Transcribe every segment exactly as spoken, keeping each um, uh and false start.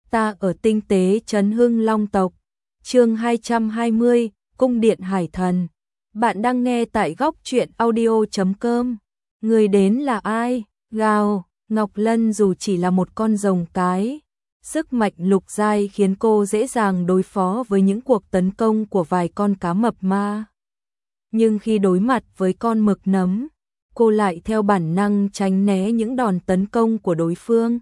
Ta ở tinh tế trấn Hưng Long tộc. Chương hai trăm hai mươi, Cung điện Hải thần. Bạn đang nghe tại góc truyện audio chấm com. Người đến là ai? Gào, Ngọc Lân dù chỉ là một con rồng cái, sức mạnh lục giai khiến cô dễ dàng đối phó với những cuộc tấn công của vài con cá mập ma. Nhưng khi đối mặt với con mực nấm, cô lại theo bản năng tránh né những đòn tấn công của đối phương.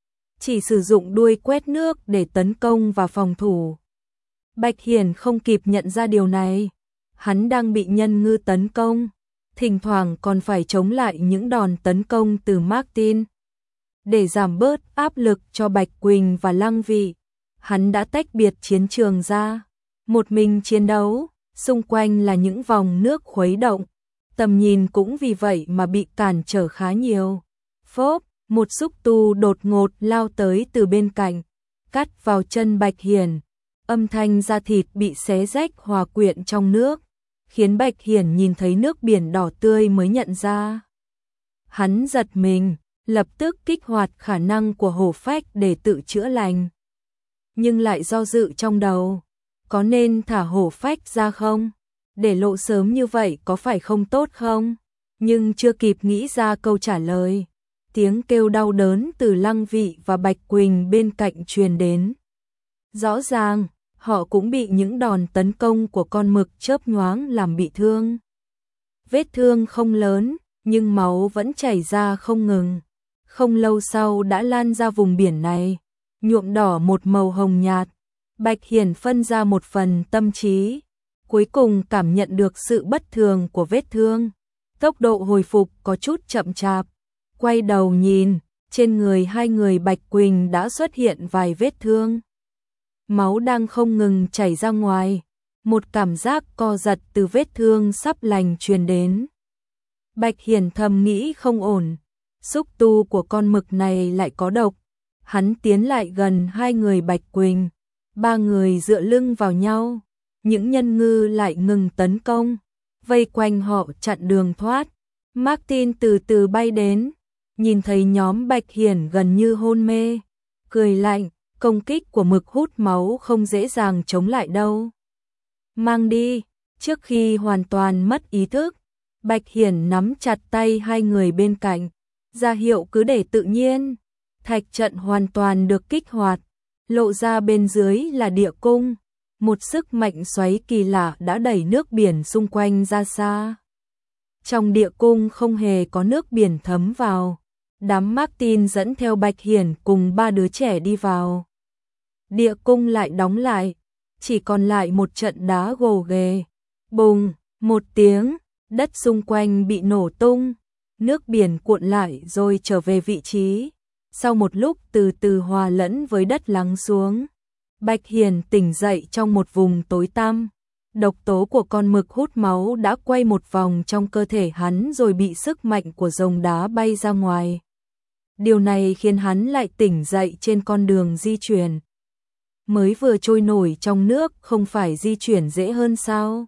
Chỉ sử dụng đuôi quét nước để tấn công và phòng thủ. Bạch Hiển không kịp nhận ra điều này. Hắn đang bị nhân ngư tấn công, thỉnh thoảng còn phải chống lại những đòn tấn công từ Martin. Để giảm bớt áp lực cho Bạch Quỳnh và Lăng Vị, hắn đã tách biệt chiến trường ra, một mình chiến đấu, xung quanh là những vòng nước khuấy động, tầm nhìn cũng vì vậy mà bị cản trở khá nhiều. Phốp, một xúc tu đột ngột lao tới từ bên cạnh, cắt vào chân Bạch Hiển, âm thanh da thịt bị xé rách hòa quyện trong nước, khiến Bạch Hiển nhìn thấy nước biển đỏ tươi mới nhận ra. Hắn giật mình, lập tức kích hoạt khả năng của hổ phách để tự chữa lành. Nhưng lại do dự trong đầu, có nên thả hổ phách ra không? Để lộ sớm như vậy có phải không tốt không? Nhưng chưa kịp nghĩ ra câu trả lời, tiếng kêu đau đớn từ Lăng Vị và Bạch Quỳnh bên cạnh truyền đến. Rõ ràng, họ cũng bị những đòn tấn công của con mực chớp nhoáng làm bị thương. Vết thương không lớn, nhưng máu vẫn chảy ra không ngừng. Không lâu sau đã lan ra vùng biển này, nhuộm đỏ một màu hồng nhạt. Bạch Hiển phân ra một phần tâm trí, cuối cùng cảm nhận được sự bất thường của vết thương. Tốc độ hồi phục có chút chậm chạp. Quay đầu nhìn, trên người hai người Bạch Quỳnh đã xuất hiện vài vết thương. Máu đang không ngừng chảy ra ngoài, một cảm giác co giật từ vết thương sắp lành truyền đến. Bạch Hiển thầm nghĩ không ổn, xúc tu của con mực này lại có độc. Hắn tiến lại gần hai người Bạch Quỳnh, ba người dựa lưng vào nhau, những nhân ngư lại ngừng tấn công, vây quanh họ chặn đường thoát. Martin từ từ bay đến, nhìn thấy nhóm Bạch Hiển gần như hôn mê, cười lạnh, công kích của mực hút máu không dễ dàng chống lại đâu. Mang đi. Trước khi hoàn toàn mất ý thức, Bạch Hiển nắm chặt tay hai người bên cạnh, ra hiệu cứ để tự nhiên. Thạch trận hoàn toàn được kích hoạt, lộ ra bên dưới là địa cung, một sức mạnh xoáy kỳ lạ đã đẩy nước biển xung quanh ra xa. Trong địa cung không hề có nước biển thấm vào. Đám Martin dẫn theo Bạch Hiển cùng ba đứa trẻ đi vào. Địa cung lại đóng lại, chỉ còn lại một trận đá gồ ghề. Bùng, một tiếng, đất xung quanh bị nổ tung, nước biển cuộn lại rồi trở về vị trí. Sau một lúc từ từ hòa lẫn với đất lắng xuống, Bạch Hiển tỉnh dậy trong một vùng tối tăm. Độc tố của con mực hút máu đã quay một vòng trong cơ thể hắn rồi bị sức mạnh của rồng đá bay ra ngoài. Điều này khiến hắn lại tỉnh dậy trên con đường di chuyển. Mới vừa trôi nổi trong nước không phải di chuyển dễ hơn sao?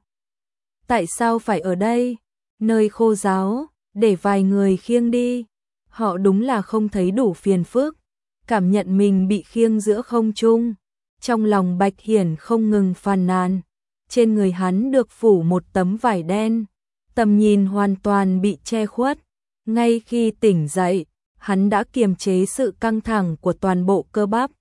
Tại sao phải ở đây? Nơi khô ráo, để vài người khiêng đi. Họ đúng là không thấy đủ phiền phức. Cảm nhận mình bị khiêng giữa không trung. Trong lòng Bạch Hiển không ngừng phàn nàn. Trên người hắn được phủ một tấm vải đen, tầm nhìn hoàn toàn bị che khuất. Ngay khi tỉnh dậy, hắn đã kiềm chế sự căng thẳng của toàn bộ cơ bắp.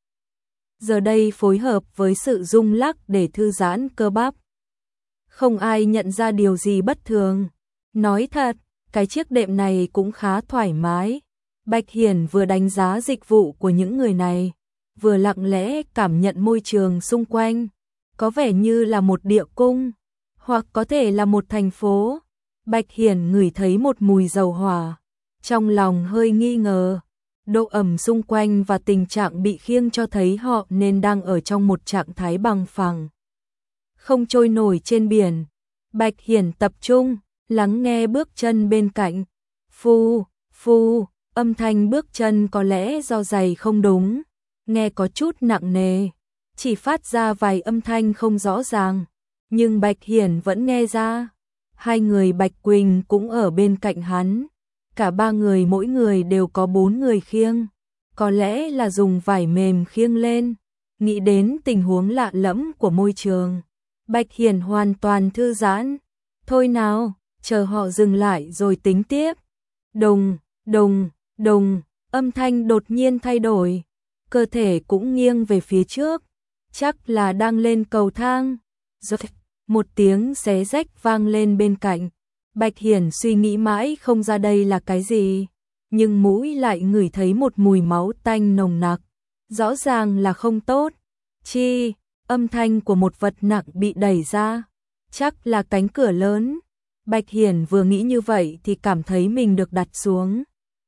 Giờ đây phối hợp với sự rung lắc để thư giãn cơ bắp. Không ai nhận ra điều gì bất thường. Nói thật, cái chiếc đệm này cũng khá thoải mái. Bạch Hiển vừa đánh giá dịch vụ của những người này, vừa lặng lẽ cảm nhận môi trường xung quanh. Có vẻ như là một địa cung, hoặc có thể là một thành phố. Bạch Hiển ngửi thấy một mùi dầu hỏa, trong lòng hơi nghi ngờ. Độ ẩm xung quanh và tình trạng bị khiêng cho thấy họ nên đang ở trong một trạng thái bằng phẳng, không trôi nổi trên biển. Bạch Hiển tập trung, lắng nghe bước chân bên cạnh. Phu, phu, âm thanh bước chân có lẽ do giày không đúng, nghe có chút nặng nề. Chỉ phát ra vài âm thanh không rõ ràng, nhưng Bạch Hiển vẫn nghe ra. Hai người Bạch Quỳnh cũng ở bên cạnh hắn. Cả ba người mỗi người đều có bốn người khiêng. có lẽ là dùng vải mềm khiêng lên. Nghĩ đến tình huống lạ lẫm của môi trường, Bạch Hiền hoàn toàn thư giãn. Thôi nào, chờ họ dừng lại rồi tính tiếp. Đùng, đùng, đùng, âm thanh đột nhiên thay đổi, cơ thể cũng nghiêng về phía trước, chắc là đang lên cầu thang. Rồi, một tiếng xé rách vang lên bên cạnh. Bạch Hiển suy nghĩ mãi không ra đây là cái gì, nhưng mũi lại ngửi thấy một mùi máu tanh nồng nặc, rõ ràng là không tốt. Chi, âm thanh của một vật nặng bị đẩy ra, chắc là cánh cửa lớn. Bạch Hiển vừa nghĩ như vậy thì cảm thấy mình được đặt xuống.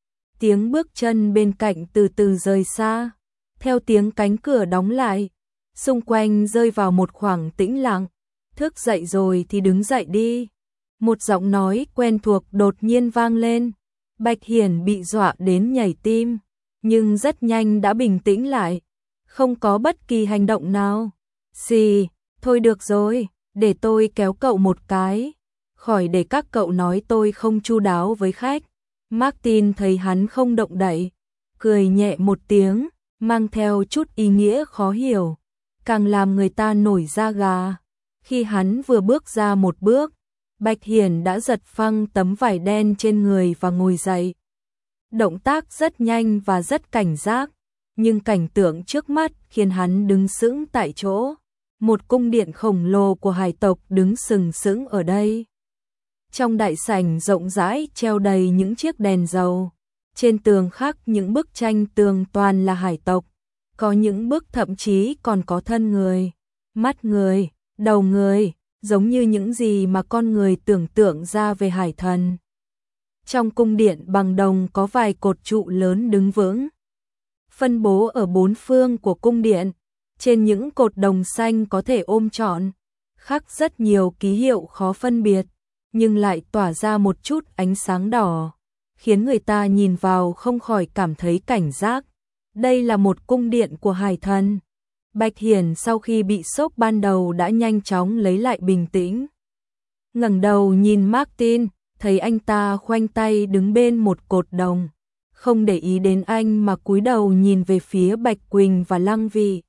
Tiếng bước chân bên cạnh từ từ rời xa, theo tiếng cánh cửa đóng lại, xung quanh rơi vào một khoảng tĩnh lặng. Thức dậy rồi thì đứng dậy đi. Một giọng nói quen thuộc đột nhiên vang lên. Bạch Hiển bị dọa đến nhảy tim, nhưng rất nhanh đã bình tĩnh lại, không có bất kỳ hành động nào. Xì, thôi được rồi, để tôi kéo cậu một cái, khỏi để các cậu nói tôi không chu đáo với khách. Martin thấy hắn không động đậy, cười nhẹ một tiếng, mang theo chút ý nghĩa khó hiểu, càng làm người ta nổi da gà. Khi hắn vừa bước ra một bước, Bạch Hiển đã giật phăng tấm vải đen trên người và ngồi dậy. Động tác rất nhanh và rất cảnh giác, nhưng cảnh tượng trước mắt khiến hắn đứng sững tại chỗ. Một cung điện khổng lồ của hải tộc đứng sừng sững ở đây. Trong đại sảnh rộng rãi treo đầy những chiếc đèn dầu. Trên tường khắc những bức tranh tường toàn là hải tộc. Có những bức thậm chí còn có thân người, mắt người, đầu người, giống như những gì mà con người tưởng tượng ra về hải thần. Trong cung điện bằng đồng có vài cột trụ lớn đứng vững, phân bố ở bốn phương của cung điện. Trên những cột đồng xanh có thể ôm trọn, khắc rất nhiều ký hiệu khó phân biệt, nhưng lại tỏa ra một chút ánh sáng đỏ, khiến người ta nhìn vào không khỏi cảm thấy cảnh giác. Đây là một cung điện của hải thần. Bạch Hiển sau khi bị sốc ban đầu đã nhanh chóng lấy lại bình tĩnh. Ngẩng đầu nhìn Martin, thấy anh ta khoanh tay đứng bên một cột đồng, không để ý đến anh mà cúi đầu nhìn về phía Bạch Quỳnh và Lăng Vị.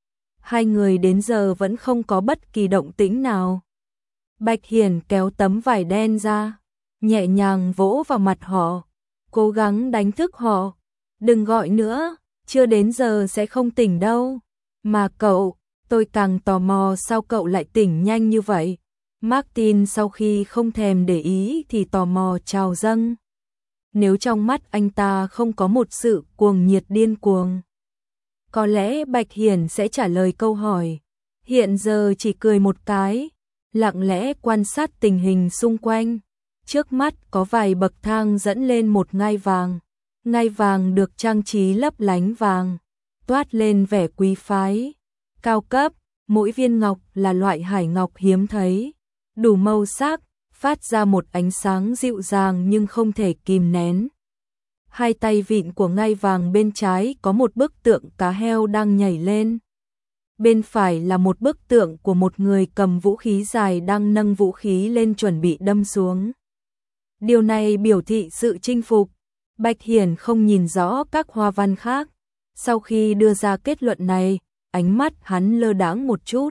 Hai người đến giờ vẫn không có bất kỳ động tĩnh nào. Bạch Hiển kéo tấm vải đen ra, nhẹ nhàng vỗ vào mặt họ, cố gắng đánh thức họ. Đừng gọi nữa, chưa đến giờ sẽ không tỉnh đâu. Mà cậu, tôi càng tò mò sao cậu lại tỉnh nhanh như vậy. Martin sau khi không thèm để ý thì tò mò trào dâng. Nếu trong mắt anh ta không có một sự cuồng nhiệt điên cuồng, có lẽ Bạch Hiển sẽ trả lời câu hỏi. Hiện giờ chỉ cười một cái, lặng lẽ quan sát tình hình xung quanh. Trước mắt có vài bậc thang dẫn lên một ngai vàng. Ngai vàng được trang trí lấp lánh vàng, toát lên vẻ quý phái, cao cấp. Mỗi viên ngọc là loại hải ngọc hiếm thấy, đủ màu sắc, phát ra một ánh sáng dịu dàng nhưng không thể kìm nén. Hai tay vịn của ngai vàng bên trái có một bức tượng cá heo đang nhảy lên. Bên phải là một bức tượng của một người cầm vũ khí dài đang nâng vũ khí lên chuẩn bị đâm xuống. Điều này biểu thị sự chinh phục. Bạch Hiển không nhìn rõ các hoa văn khác. Sau khi đưa ra kết luận này, ánh mắt hắn lơ đãng một chút.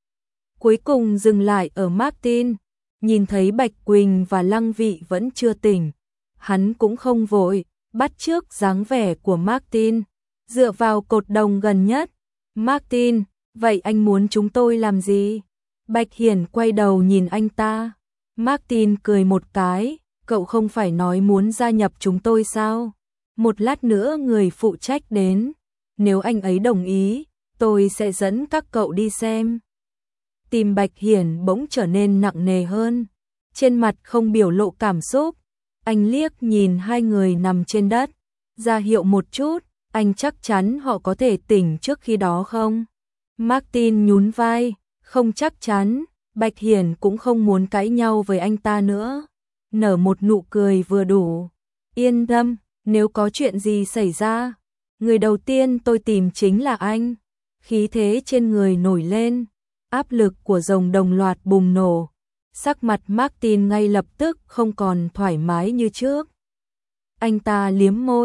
Cuối cùng dừng lại ở Martin, nhìn thấy Bạch Quỳnh và Lăng Vị vẫn chưa tỉnh. Hắn cũng không vội, bắt chước dáng vẻ của Martin, dựa vào cột đồng gần nhất. Martin, vậy anh muốn chúng tôi làm gì? Bạch Hiển quay đầu nhìn anh ta. Martin cười một cái, cậu không phải nói muốn gia nhập chúng tôi sao? Một lát nữa người phụ trách đến, nếu anh ấy đồng ý, tôi sẽ dẫn các cậu đi xem. Tim Bạch Hiển bỗng trở nên nặng nề hơn, trên mặt không biểu lộ cảm xúc. Anh liếc nhìn hai người nằm trên đất, ra hiệu một chút, anh chắc chắn họ có thể tỉnh trước khi đó không? Martin nhún vai, không chắc chắn. Bạch Hiển cũng không muốn cãi nhau với anh ta nữa, nở một nụ cười vừa đủ. Yên tâm, nếu có chuyện gì xảy ra, người đầu tiên tôi tìm chính là anh. Khí thế trên người nổi lên, áp lực của rồng đồng loạt bùng nổ. Sắc mặt Martin ngay lập tức không còn thoải mái như trước. Anh ta liếm môi,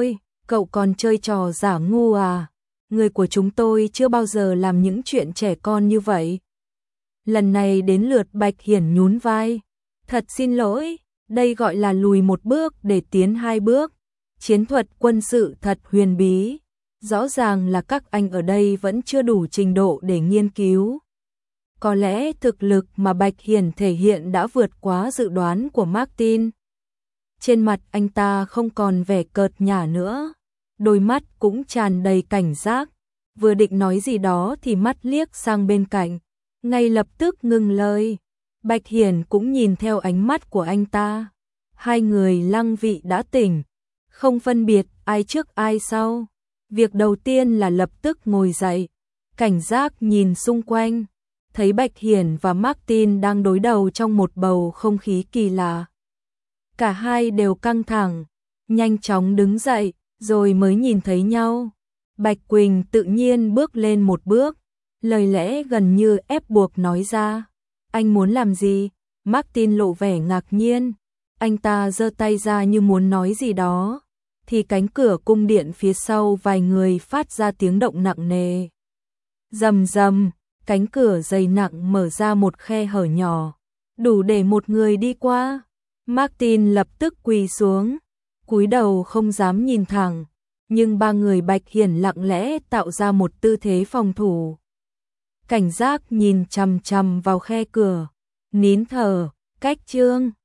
Cậu còn chơi trò giả ngu à? Người của chúng tôi chưa bao giờ làm những chuyện trẻ con như vậy. Lần này đến lượt Bạch Hiển nhún vai. Thật xin lỗi, đây gọi là lùi một bước để tiến hai bước. Chiến thuật quân sự thật huyền bí. Rõ ràng là các anh ở đây vẫn chưa đủ trình độ để nghiên cứu. Có lẽ thực lực mà Bạch Hiển thể hiện đã vượt quá dự đoán của Martin. Trên mặt anh ta không còn vẻ cợt nhả nữa, đôi mắt cũng tràn đầy cảnh giác. Vừa định nói gì đó thì mắt liếc sang bên cạnh, ngay lập tức ngừng lời. Bạch Hiển cũng nhìn theo ánh mắt của anh ta. Hai người lăng vị đã tỉnh, không phân biệt ai trước ai sau. Việc đầu tiên là lập tức ngồi dậy, cảnh giác nhìn xung quanh, thấy Bạch Hiển và Martin đang đối đầu trong một bầu không khí kỳ lạ. Cả hai đều căng thẳng, nhanh chóng đứng dậy, rồi mới nhìn thấy nhau. Bạch Quỳnh tự nhiên bước lên một bước, lời lẽ gần như ép buộc nói ra. Anh muốn làm gì? Martin lộ vẻ ngạc nhiên. Anh ta giơ tay ra như muốn nói gì đó, thì cánh cửa cung điện phía sau vài người phát ra tiếng động nặng nề. Rầm rầm, cánh cửa dày nặng mở ra một khe hở nhỏ, đủ để một người đi qua. Martin lập tức quỳ xuống, cúi đầu không dám nhìn thẳng, nhưng ba người Bạch Hiển lặng lẽ tạo ra một tư thế phòng thủ. Cảnh giác nhìn chằm chằm vào khe cửa, nín thở, cách chương